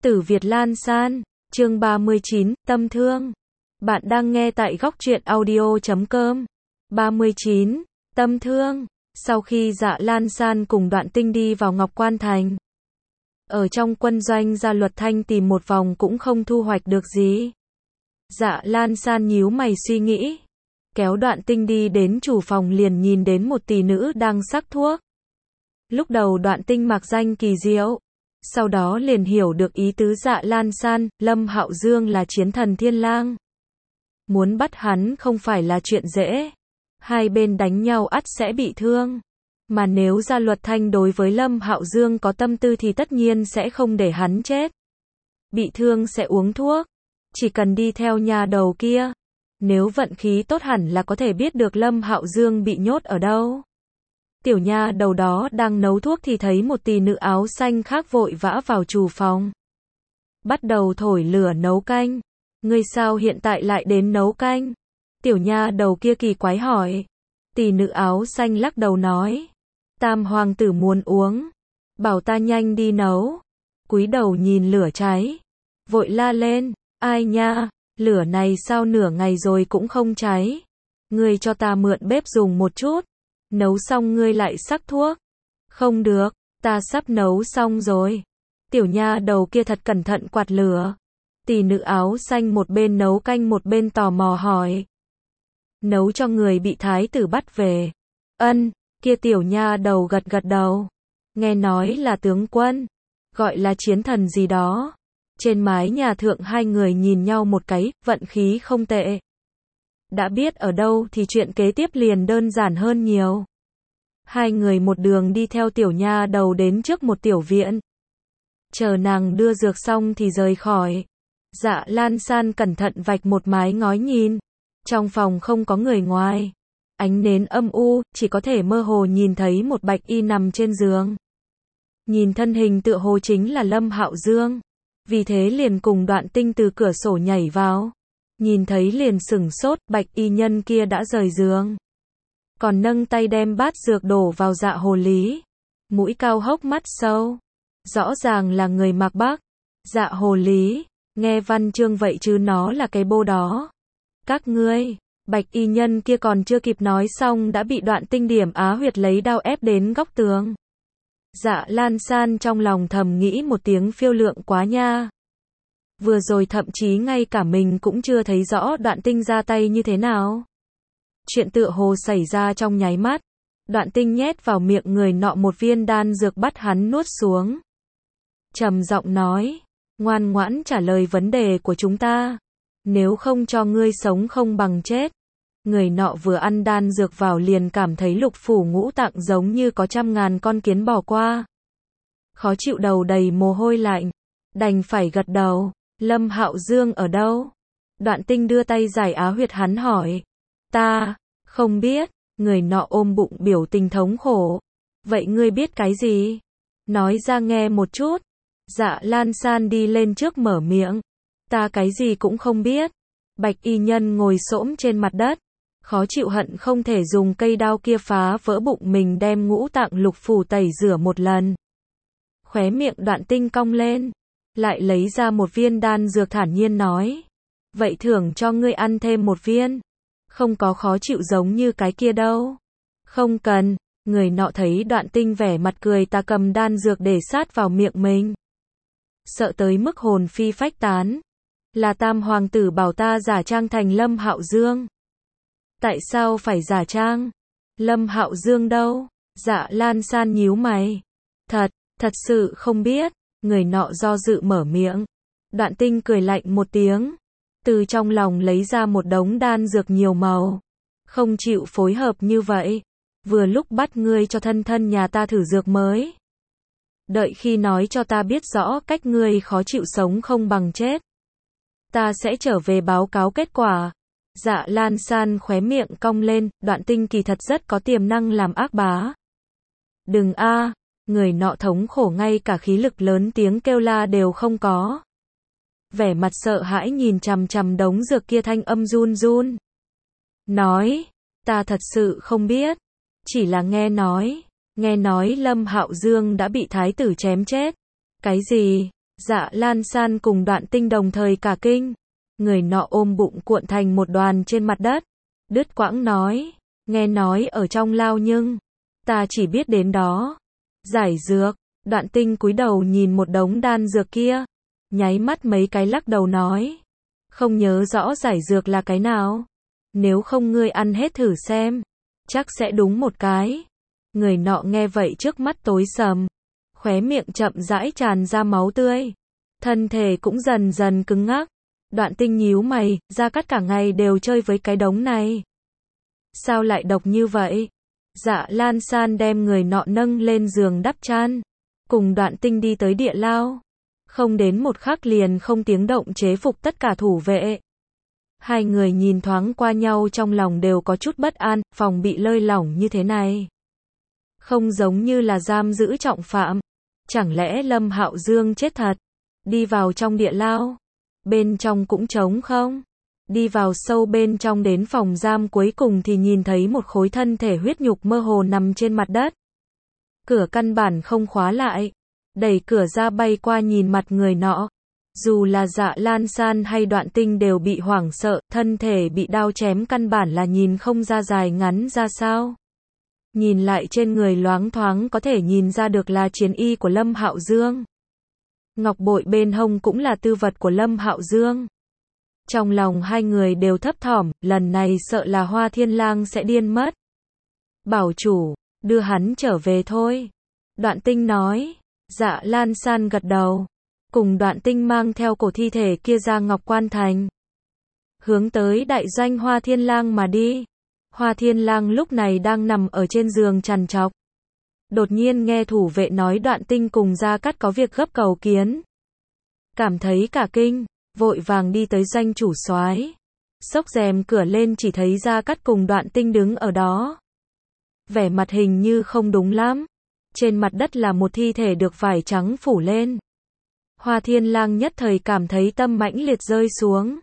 Tử Việt Lan San, chương 39, tâm thương. Bạn đang nghe tại góc truyện audio.com. 39, tâm thương. Sau khi Dạ Lan San cùng Đoạn Tinh đi vào Ngọc Quan Thành, ở trong quân doanh Gia Luật Thanh tìm một vòng cũng không thu hoạch được gì. Dạ Lan San nhíu mày suy nghĩ, kéo Đoạn Tinh đi đến chủ phòng liền nhìn đến một tỷ nữ đang sắc thuốc. Lúc đầu Đoạn Tinh mặc danh kỳ diệu, sau đó liền hiểu được ý tứ Dạ Lan San, Lâm Hạo Dương là chiến thần thiên lang. Muốn bắt hắn không phải là chuyện dễ. Hai bên đánh nhau ắt sẽ bị thương. Mà nếu Gia Luật Thanh đối với Lâm Hạo Dương có tâm tư thì tất nhiên sẽ không để hắn chết. Bị thương sẽ uống thuốc. Chỉ cần đi theo nhà đầu kia. Nếu vận khí tốt hẳn là có thể biết được Lâm Hạo Dương bị nhốt ở đâu. Tiểu nha đầu đó đang nấu thuốc thì thấy một tỷ nữ áo xanh khác vội vã vào chủ phòng. Bắt đầu thổi lửa nấu canh. Ngươi sao hiện tại lại đến nấu canh? Tiểu nha đầu kia kỳ quái hỏi. Tỷ nữ áo xanh lắc đầu nói. Tam hoàng tử muốn uống. Bảo ta nhanh đi nấu. Cúi đầu nhìn lửa cháy. Vội la lên. Ai nha, lửa này sao nửa ngày rồi cũng không cháy. Ngươi cho ta mượn bếp dùng một chút. Nấu xong ngươi lại sắc thuốc. Không được, ta sắp nấu xong rồi. Tiểu nha đầu kia thật cẩn thận quạt lửa. Tỷ nữ áo xanh một bên nấu canh một bên tò mò hỏi. Nấu cho người bị thái tử bắt về. Ân, kia tiểu nha đầu gật gật đầu. Nghe nói là tướng quân, gọi là chiến thần gì đó. Trên mái nhà thượng hai người nhìn nhau một cái, vận khí không tệ. Đã biết ở đâu thì chuyện kế tiếp liền đơn giản hơn nhiều. Hai người một đường đi theo tiểu nha đầu đến trước một tiểu viện. Chờ nàng đưa dược xong thì rời khỏi. Dạ Lan San cẩn thận vạch một mái ngói nhìn. Trong phòng không có người ngoài. Ánh nến âm u, chỉ có thể mơ hồ nhìn thấy một bạch y nằm trên giường. Nhìn thân hình tựa hồ chính là Lâm Hạo Dương. Vì thế liền cùng Đoạn Tinh từ cửa sổ nhảy vào. Nhìn thấy liền sửng sốt, bạch y nhân kia đã rời giường. Còn nâng tay đem bát dược đổ vào dạ hồ lý. Mũi cao hốc mắt sâu. Rõ ràng là người mặc Bắc. Dạ hồ lý, nghe văn chương vậy chứ nó là cái bô đó. Các ngươi, bạch y nhân kia còn chưa kịp nói xong đã bị Đoạn Tinh điểm á huyệt lấy đao ép đến góc tường. Dạ Lan San trong lòng thầm nghĩ một tiếng phiêu lượng quá nha. Vừa rồi thậm chí ngay cả mình cũng chưa thấy rõ Đoạn Tinh ra tay như thế nào. Chuyện tựa hồ xảy ra trong nháy mắt. Đoạn Tinh nhét vào miệng người nọ một viên đan dược bắt hắn nuốt xuống. Trầm giọng nói, ngoan ngoãn trả lời vấn đề của chúng ta. Nếu không cho ngươi sống không bằng chết. Người nọ vừa ăn đan dược vào liền cảm thấy lục phủ ngũ tạng giống như có trăm ngàn con kiến bò qua. Khó chịu đầu đầy mồ hôi lạnh. Đành phải gật đầu. Lâm Hạo Dương ở đâu? Đoạn Tinh đưa tay giải á huyệt hắn hỏi. Ta, không biết. Người nọ ôm bụng biểu tình thống khổ. Vậy ngươi biết cái gì? Nói ra nghe một chút. Dạ Lan San đi lên trước mở miệng. Ta cái gì cũng không biết. Bạch y nhân ngồi xổm trên mặt đất. Khó chịu hận không thể dùng cây đao kia phá vỡ bụng mình đem ngũ tạng lục phủ tẩy rửa một lần. Khóe miệng Đoạn Tinh cong lên. Lại lấy ra một viên đan dược thản nhiên nói. Vậy thưởng cho ngươi ăn thêm một viên. Không có khó chịu giống như cái kia đâu. Không cần. Người nọ thấy Đoạn Tinh vẻ mặt cười ta cầm đan dược để sát vào miệng mình. Sợ tới mức hồn phi phách tán. Là tam hoàng tử bảo ta giả trang thành Lâm Hạo Dương. Tại sao phải giả trang? Lâm Hạo Dương đâu? Dạ Lan San nhíu mày. Thật sự không biết. Người nọ do dự mở miệng. Đoạn Tinh cười lạnh một tiếng. Từ trong lòng lấy ra một đống đan dược nhiều màu. Không chịu phối hợp như vậy. Vừa lúc bắt ngươi cho thân thân nhà ta thử dược mới. Đợi khi nói cho ta biết rõ cách ngươi khó chịu sống không bằng chết. Ta sẽ trở về báo cáo kết quả. Dạ Lan San khóe miệng cong lên, Đoạn Tinh kỳ thật rất có tiềm năng làm ác bá. Đừng a, người nọ thống khổ ngay cả khí lực lớn tiếng kêu la đều không có. Vẻ mặt sợ hãi nhìn chằm chằm đống dược kia thanh âm run run. Nói, ta thật sự không biết. Chỉ là nghe nói Lâm Hạo Dương đã bị thái tử chém chết. Cái gì? Dạ Lan San cùng Đoạn Tinh đồng thời cả kinh. Người nọ ôm bụng cuộn thành một đoàn trên mặt đất. Đứt quãng nói, nghe nói ở trong lao nhưng, ta chỉ biết đến đó. Giải dược, Đoạn Tinh cúi đầu nhìn một đống đan dược kia. Nháy mắt mấy cái lắc đầu nói. Không nhớ rõ giải dược là cái nào. Nếu không ngươi ăn hết thử xem. Chắc sẽ đúng một cái. Người nọ nghe vậy trước mắt tối sầm. Khóe miệng chậm rãi tràn ra máu tươi. Thân thể cũng dần dần cứng ngắc. Đoạn Tinh nhíu mày, Gia Cát cả ngày đều chơi với cái đống này. Sao lại độc như vậy? Dạ Lan San đem người nọ nâng lên giường đắp chăn. Cùng Đoạn Tinh đi tới địa lao. Không đến một khắc liền không tiếng động chế phục tất cả thủ vệ. Hai người nhìn thoáng qua nhau trong lòng đều có chút bất an, phòng bị lơi lỏng như thế này. Không giống như là giam giữ trọng phạm. Chẳng lẽ Lâm Hạo Dương chết thật? Đi vào trong địa lao. Bên trong cũng trống không? Đi vào sâu bên trong đến phòng giam cuối cùng thì nhìn thấy một khối thân thể huyết nhục mơ hồ nằm trên mặt đất. Cửa căn bản không khóa lại. Đẩy cửa ra bay qua nhìn mặt người nọ. Dù là Dạ Lan San hay Đoạn Tinh đều bị hoảng sợ, thân thể bị đao chém căn bản là nhìn không ra dài ngắn ra sao. Nhìn lại trên người loáng thoáng có thể nhìn ra được là chiến y của Lâm Hạo Dương. Ngọc bội bên hông cũng là tư vật của Lâm Hạo Dương. Trong lòng hai người đều thấp thỏm, lần này sợ là Hoa Thiên Lang sẽ điên mất. Bảo chủ, đưa hắn trở về thôi. Đoạn Tinh nói. Dạ Lan San gật đầu. Cùng Đoạn Tinh mang theo cổ thi thể kia ra Ngọc Quan Thành. Hướng tới đại doanh Hoa Thiên Lang mà đi. Hoa Thiên Lang lúc này đang nằm ở trên giường trằn trọc. Đột nhiên nghe thủ vệ nói Đoạn Tinh cùng Gia Cát có việc gấp cầu kiến. Cảm thấy cả kinh, vội vàng đi tới doanh chủ soái. Xốc rèm cửa lên chỉ thấy Gia Cát cùng Đoạn Tinh đứng ở đó. Vẻ mặt hình như không đúng lắm. Trên mặt đất là một thi thể được vải trắng phủ lên. Hoa Thiên Lang nhất thời cảm thấy tâm mãnh liệt rơi xuống.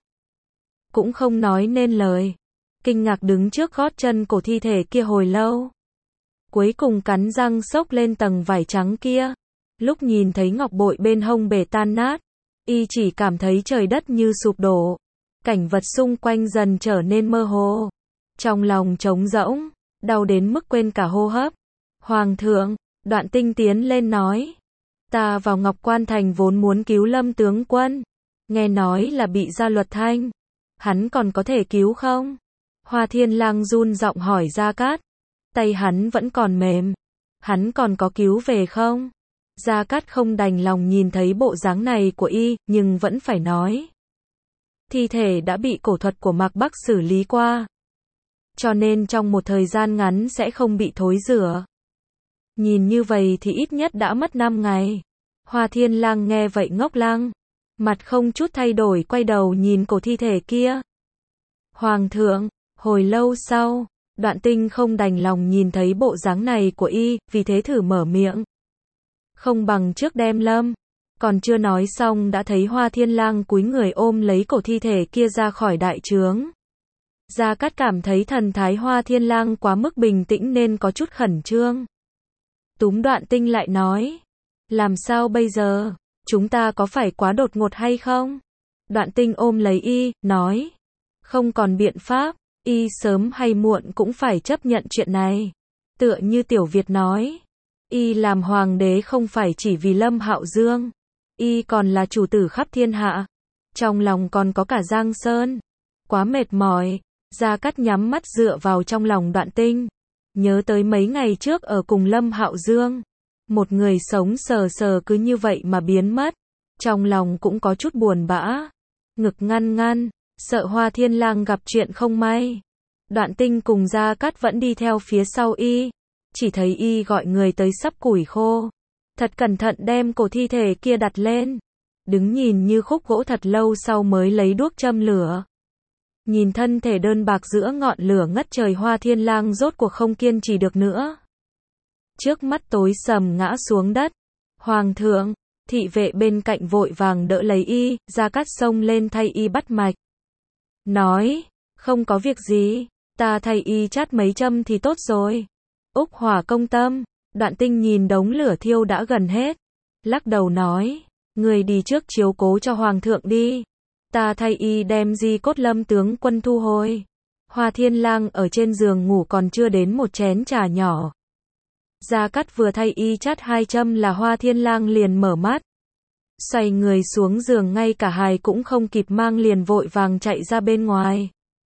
Cũng không nói nên lời. Kinh ngạc đứng trước gót chân cổ thi thể kia hồi lâu. Cuối cùng cắn răng xốc lên tầng vải trắng kia. Lúc nhìn thấy ngọc bội bên hông bể tan nát, y chỉ cảm thấy trời đất như sụp đổ. Cảnh vật xung quanh dần trở nên mơ hồ. Trong lòng trống rỗng, đau đến mức quên cả hô hấp. Hoàng thượng, Đoạn Tinh tiến lên nói. Ta vào Ngọc Quan Thành vốn muốn cứu Lâm tướng quân. Nghe nói là bị Gia Luật Thanh. Hắn còn có thể cứu không? Hoa Thiên Lang run giọng hỏi Gia Cát. Tay hắn vẫn còn mềm. Hắn còn có cứu về không? Gia Cát không đành lòng nhìn thấy bộ dáng này của y, nhưng vẫn phải nói. Thi thể đã bị cổ thuật của Mạc Bắc xử lý qua. Cho nên trong một thời gian ngắn sẽ không bị thối rữa. Nhìn như vậy thì ít nhất đã mất 5 ngày. Hoa Thiên Lang nghe vậy ngốc lăng. Mặt không chút thay đổi quay đầu nhìn cổ thi thể kia. Hoàng thượng, hồi lâu sau, Đoạn Tinh không đành lòng nhìn thấy bộ dáng này của y, vì thế thử mở miệng. Không bằng trước đem Lâm. Còn chưa nói xong đã thấy Hoa Thiên Lang cúi người ôm lấy cổ thi thể kia ra khỏi đại trướng. Gia Cát cảm thấy thần thái Hoa Thiên Lang quá mức bình tĩnh nên có chút khẩn trương. Túm Đoạn Tinh lại nói. Làm sao bây giờ? Chúng ta có phải quá đột ngột hay không? Đoạn Tinh ôm lấy y, nói. Không còn biện pháp, y sớm hay muộn cũng phải chấp nhận chuyện này. Tựa như Tiểu Việt nói. Y làm hoàng đế không phải chỉ vì Lâm Hạo Dương. Y còn là chủ tử khắp thiên hạ. Trong lòng còn có cả Giang Sơn. Quá mệt mỏi. Gia Cát nhắm mắt dựa vào trong lòng Đoạn Tinh. Nhớ tới mấy ngày trước ở cùng Lâm Hạo Dương. Một người sống sờ sờ cứ như vậy mà biến mất. Trong lòng cũng có chút buồn bã. Ngực ngăn ngăn, sợ Hoa Thiên Lang gặp chuyện không may. Đoạn Tinh cùng Gia Cát vẫn đi theo phía sau y. Chỉ thấy y gọi người tới sắp củi khô. Thật cẩn thận đem cổ thi thể kia đặt lên. Đứng nhìn như khúc gỗ thật lâu sau mới lấy đuốc châm lửa. Nhìn thân thể đơn bạc giữa ngọn lửa ngất trời Hoa Thiên Lang rốt cuộc không kiên trì được nữa. Trước mắt tối sầm ngã xuống đất. Hoàng thượng, thị vệ bên cạnh vội vàng đỡ lấy y, Gia Cát xông lên thay y bắt mạch. Nói, không có việc gì, ta thay y chát mấy châm thì tốt rồi. Úc Hỏa công tâm, Đoạn Tinh nhìn đống lửa thiêu đã gần hết. Lắc đầu nói, Người đi trước chiếu cố cho hoàng thượng đi. Ta thay y đem di cốt Lâm tướng quân thu hồi. Hoa Thiên Lang ở trên giường ngủ còn chưa đến một chén trà nhỏ. Gia Cát vừa thay y chát 2 châm là Hoa Thiên Lang liền mở mắt. Xoay người xuống giường, ngay cả hài cũng không kịp mang liền vội vàng chạy ra bên ngoài.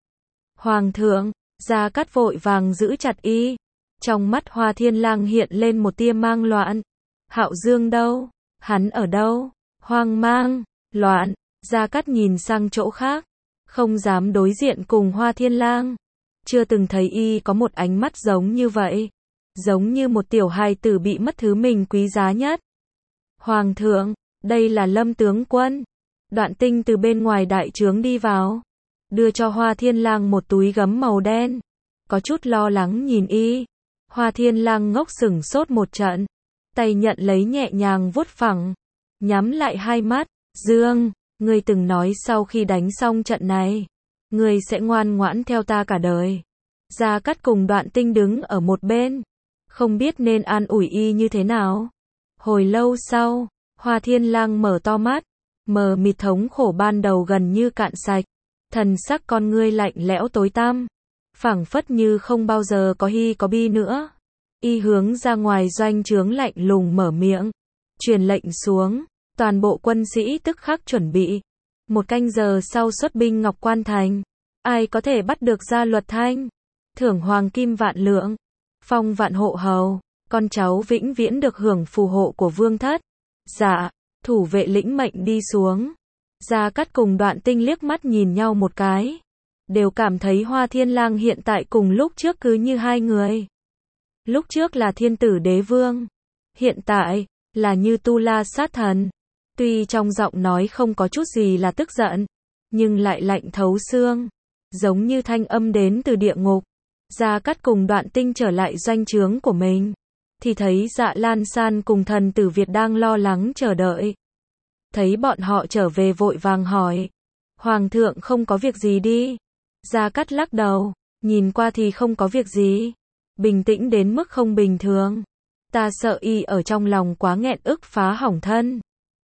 Hoàng thượng, Gia Cát vội vàng giữ chặt y. Trong mắt Hoa Thiên Lang hiện lên một tia mang loạn. Hạo Dương đâu? Hắn ở đâu? Hoang mang, loạn, Gia Cát nhìn sang chỗ khác, không dám đối diện cùng Hoa Thiên Lang. Chưa từng thấy y có một ánh mắt giống như vậy, giống như một tiểu hài tử bị mất thứ mình quý giá nhất. Hoàng thượng, đây là Lâm tướng quân. Đoạn Tinh từ bên ngoài đại trướng đi vào, đưa cho Hoa Thiên Lang một túi gấm màu đen, có chút lo lắng nhìn y. Hoa Thiên Lang ngốc sững sốt một trận, tay nhận lấy nhẹ nhàng vuốt phẳng, nhắm lại hai mắt. Dương, ngươi từng nói sau khi đánh xong trận này, ngươi sẽ ngoan ngoãn theo ta cả đời. Gia Cát cùng Đoạn Tinh đứng ở một bên, không biết nên an ủi y như thế nào. Hồi lâu sau, Hoa Thiên Lang mở to mắt, mờ mịt thống khổ ban đầu gần như cạn sạch, thần sắc con ngươi lạnh lẽo tối tăm, phảng phất như không bao giờ có hi có bi nữa. Y hướng ra ngoài doanh trướng lạnh lùng mở miệng, truyền lệnh xuống, toàn bộ quân sĩ tức khắc chuẩn bị. 1 canh giờ sau xuất binh Ngọc Quan Thành, ai có thể bắt được Gia Luật Thanh, thưởng hoàng kim vạn lượng, phong vạn hộ hầu, con cháu vĩnh viễn được hưởng phù hộ của vương thất. Dạ, thủ vệ lĩnh mệnh đi xuống. Gia Cát cùng Đoạn Tinh liếc mắt nhìn nhau một cái, đều cảm thấy Hoa Thiên Lang hiện tại cùng lúc trước cứ như hai người. Lúc trước là thiên tử đế vương, hiện tại là như tu la sát thần. Tuy trong giọng nói không có chút gì là tức giận, nhưng lại lạnh thấu xương, giống như thanh âm đến từ địa ngục. Gia Cát cùng Đoạn Tinh trở lại doanh trướng của mình, thì thấy Dạ Lan San cùng thần tử Việt đang lo lắng chờ đợi. Thấy bọn họ trở về vội vàng hỏi, Hoàng thượng không có việc gì đi? Gia Cát lắc đầu, nhìn qua thì không có việc gì, bình tĩnh đến mức không bình thường. Ta sợ y ở trong lòng quá nghẹn ức phá hỏng thân.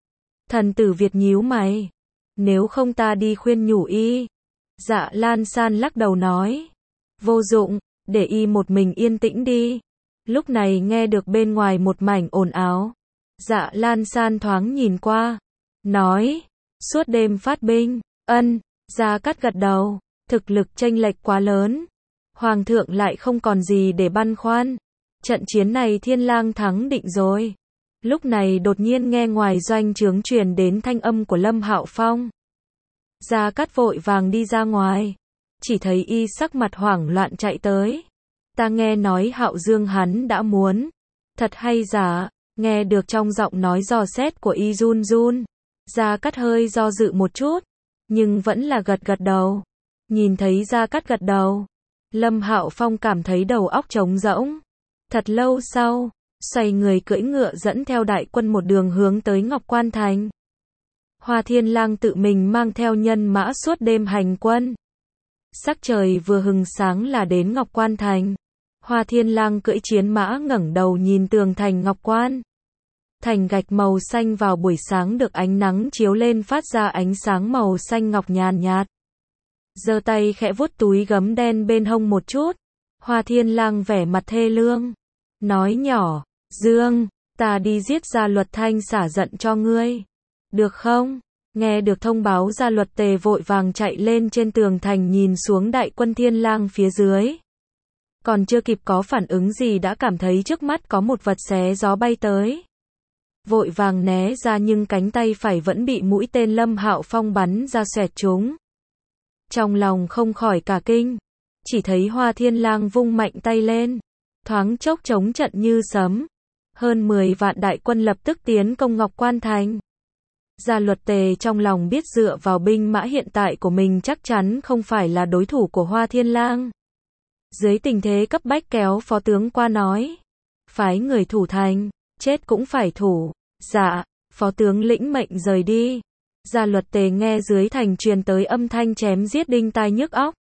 Thần tử Việt nhíu mày, nếu không ta đi khuyên nhủ y. Dạ Lan San lắc đầu nói, vô dụng, để y một mình yên tĩnh đi. Lúc này nghe được bên ngoài một mảnh ồn ào. Dạ Lan San thoáng nhìn qua, nói, suốt đêm phát binh. Ân. Gia Cát gật đầu, thực lực chênh lệch quá lớn, Hoàng thượng lại không còn gì để băn khoăn. Trận chiến này Thiên Lang thắng định rồi. Lúc này đột nhiên nghe ngoài doanh trướng truyền đến thanh âm của Lâm Hạo Phong. Gia Cát vội vàng đi ra ngoài, chỉ thấy y sắc mặt hoảng loạn chạy tới. Ta nghe nói Hạo Dương hắn đã muốn. Thật hay giả? Nghe được trong giọng nói dò xét của y run run. Gia Cát hơi do dự một chút, nhưng vẫn là gật gật đầu. Nhìn thấy Gia Cát gật đầu, Lâm Hạo Phong cảm thấy đầu óc trống rỗng. Thật lâu sau, xoay người cưỡi ngựa dẫn theo đại quân một đường hướng tới Ngọc Quan Thành. Hoa Thiên Lang tự mình mang theo nhân mã suốt đêm hành quân. Sắc trời vừa hừng sáng là đến Ngọc Quan Thành. Hoa Thiên Lang cưỡi chiến mã ngẩng đầu nhìn tường thành Ngọc Quan. Thành gạch màu xanh vào buổi sáng được ánh nắng chiếu lên phát ra ánh sáng màu xanh ngọc nhàn nhạt. Giơ tay khẽ vuốt túi gấm đen bên hông một chút. Hoa Thiên Lang vẻ mặt thê lương, nói nhỏ, Dương, ta đi giết Gia Luật Thanh xả giận cho ngươi. Được không? Nghe được thông báo Gia Luật Tề vội vàng chạy lên trên tường thành nhìn xuống đại quân Thiên Lang phía dưới. Còn chưa kịp có phản ứng gì đã cảm thấy trước mắt có một vật xé gió bay tới. Vội vàng né ra nhưng cánh tay phải vẫn bị mũi tên Lâm Hạo Phong bắn ra xoẹt trúng. Trong lòng không khỏi cả kinh, chỉ thấy Hoa Thiên Lang vung mạnh tay lên, thoáng chốc chống trận như sấm. Hơn 10 vạn đại quân lập tức tiến công Ngọc Quan Thành. Gia Luật Tề trong lòng biết dựa vào binh mã hiện tại của mình chắc chắn không phải là đối thủ của Hoa Thiên Lang. Dưới tình thế cấp bách kéo phó tướng qua nói, phái người thủ thành, chết cũng phải thủ. Dạ, phó tướng lĩnh mệnh rời đi. Gia Luật Tề nghe dưới thành truyền tới âm thanh chém giết đinh tai nhức óc.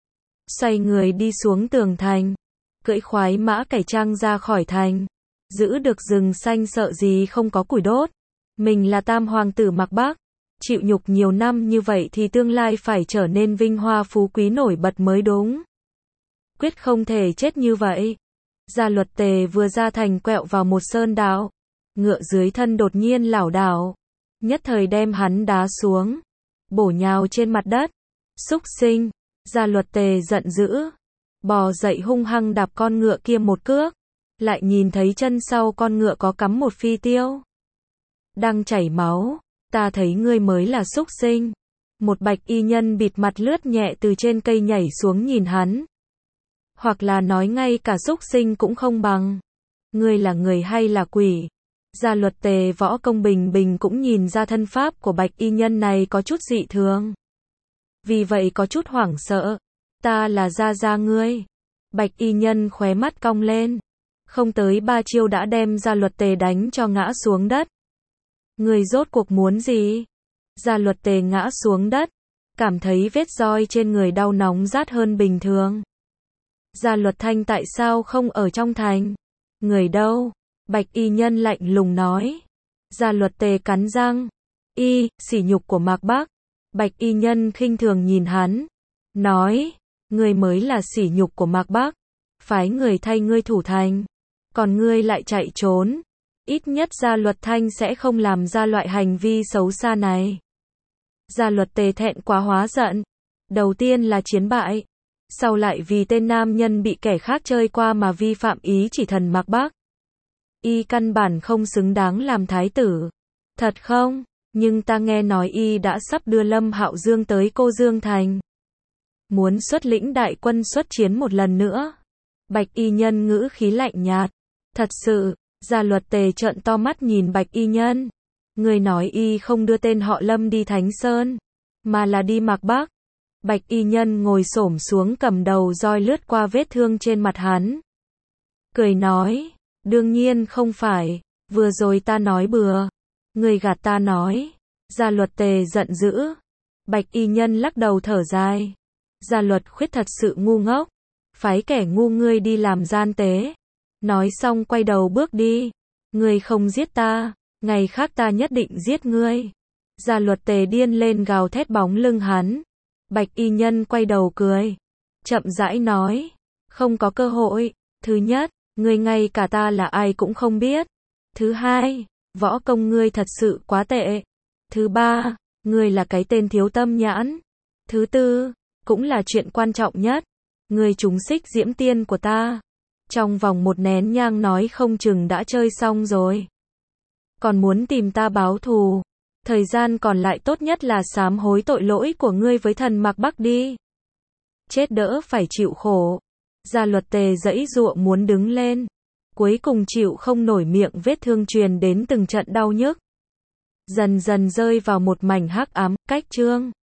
Xoay người đi xuống tường thành, cưỡi khoái mã cải trang ra khỏi thành. Giữ được rừng xanh sợ gì không có củi đốt. Mình là tam hoàng tử Mạc Bắc. Chịu nhục nhiều năm như vậy thì tương lai phải trở nên vinh hoa phú quý nổi bật mới đúng. Quyết không thể chết như vậy. Gia Luật Tề vừa ra thành quẹo vào một sơn đạo. Ngựa dưới thân đột nhiên lảo đảo. Nhất thời đem hắn đá xuống. Bổ nhào trên mặt đất. Súc sinh. Gia Luật Tề giận dữ. Bò dậy hung hăng đạp con ngựa kia một cước. Lại nhìn thấy chân sau con ngựa có cắm một phi tiêu. Đang chảy máu. Ta thấy ngươi mới là súc sinh. Một bạch y nhân bịt mặt lướt nhẹ từ trên cây nhảy xuống nhìn hắn. Hoặc là nói ngay cả súc sinh cũng không bằng. Ngươi là người hay là quỷ? Gia Luật Tề võ công bình bình cũng nhìn ra thân pháp của bạch y nhân này có chút dị thường. Vì vậy có chút hoảng sợ. Ta là gia ngươi. Bạch y nhân khóe mắt cong lên. Không tới 3 chiêu đã đem Gia Luật Tề đánh cho ngã xuống đất. Người rốt cuộc muốn gì? Gia Luật Tề ngã xuống đất. Cảm thấy vết roi trên người đau nóng rát hơn bình thường. Gia Luật Thanh tại sao không ở trong thành? Người đâu? Bạch y nhân lạnh lùng nói. Gia Luật Tề cắn răng. Sỉ nhục của Mạc Bắc. Bạch y nhân khinh thường nhìn hắn. Nói. Ngươi mới là sỉ nhục của Mạc Bắc. Phái người thay ngươi thủ thành. Còn ngươi lại chạy trốn. Ít nhất Gia Luật Thanh sẽ không làm ra loại hành vi xấu xa này. Gia Luật Tề thẹn quá hóa giận. Đầu tiên là chiến bại. Sau lại vì tên nam nhân bị kẻ khác chơi qua mà vi phạm ý chỉ thần Mạc Bắc. Y căn bản không xứng đáng làm thái tử. Thật không? Nhưng ta nghe nói y đã sắp đưa Lâm Hạo Dương tới Cô Dương Thành. Muốn xuất lĩnh đại quân xuất chiến một lần nữa. Bạch y nhân ngữ khí lạnh nhạt. Thật sự. Gia Luật Tề trợn to mắt nhìn bạch y nhân. Người nói y không đưa tên họ Lâm đi Thánh Sơn, mà là đi Mạc Bắc. Bạch y nhân ngồi xổm xuống cầm đầu roi lướt qua vết thương trên mặt hắn. Cười nói, đương nhiên không phải, vừa rồi ta nói bừa. Người gạt ta nói. Gia Luật Tề giận dữ. Bạch y nhân lắc đầu thở dài. Gia Luật Khuyết thật sự ngu ngốc. Phái kẻ ngu ngươi đi làm gian tế. Nói xong quay đầu bước đi. Ngươi không giết ta, ngày khác ta nhất định giết ngươi. Gia Luật Tề điên lên gào thét bóng lưng hắn. Bạch y nhân quay đầu cười. Chậm rãi nói. Không có cơ hội. Thứ nhất, ngươi ngay cả ta là ai cũng không biết. Thứ hai, võ công ngươi thật sự quá tệ. Thứ ba, ngươi là cái tên thiếu tâm nhãn. Thứ tư, cũng là chuyện quan trọng nhất. Ngươi trúng xích diễm tiên của ta. Trong vòng một nén nhang nói không chừng đã chơi xong rồi. Còn muốn tìm ta báo thù. Thời gian còn lại tốt nhất là sám hối tội lỗi của ngươi với thần Mạc Bắc đi. Chết đỡ phải chịu khổ. Gia Luật Tề giãy giụa muốn đứng lên. Cuối cùng chịu không nổi, miệng vết thương truyền đến từng trận đau nhức. Dần dần rơi vào một mảnh hắc ám. Cách chương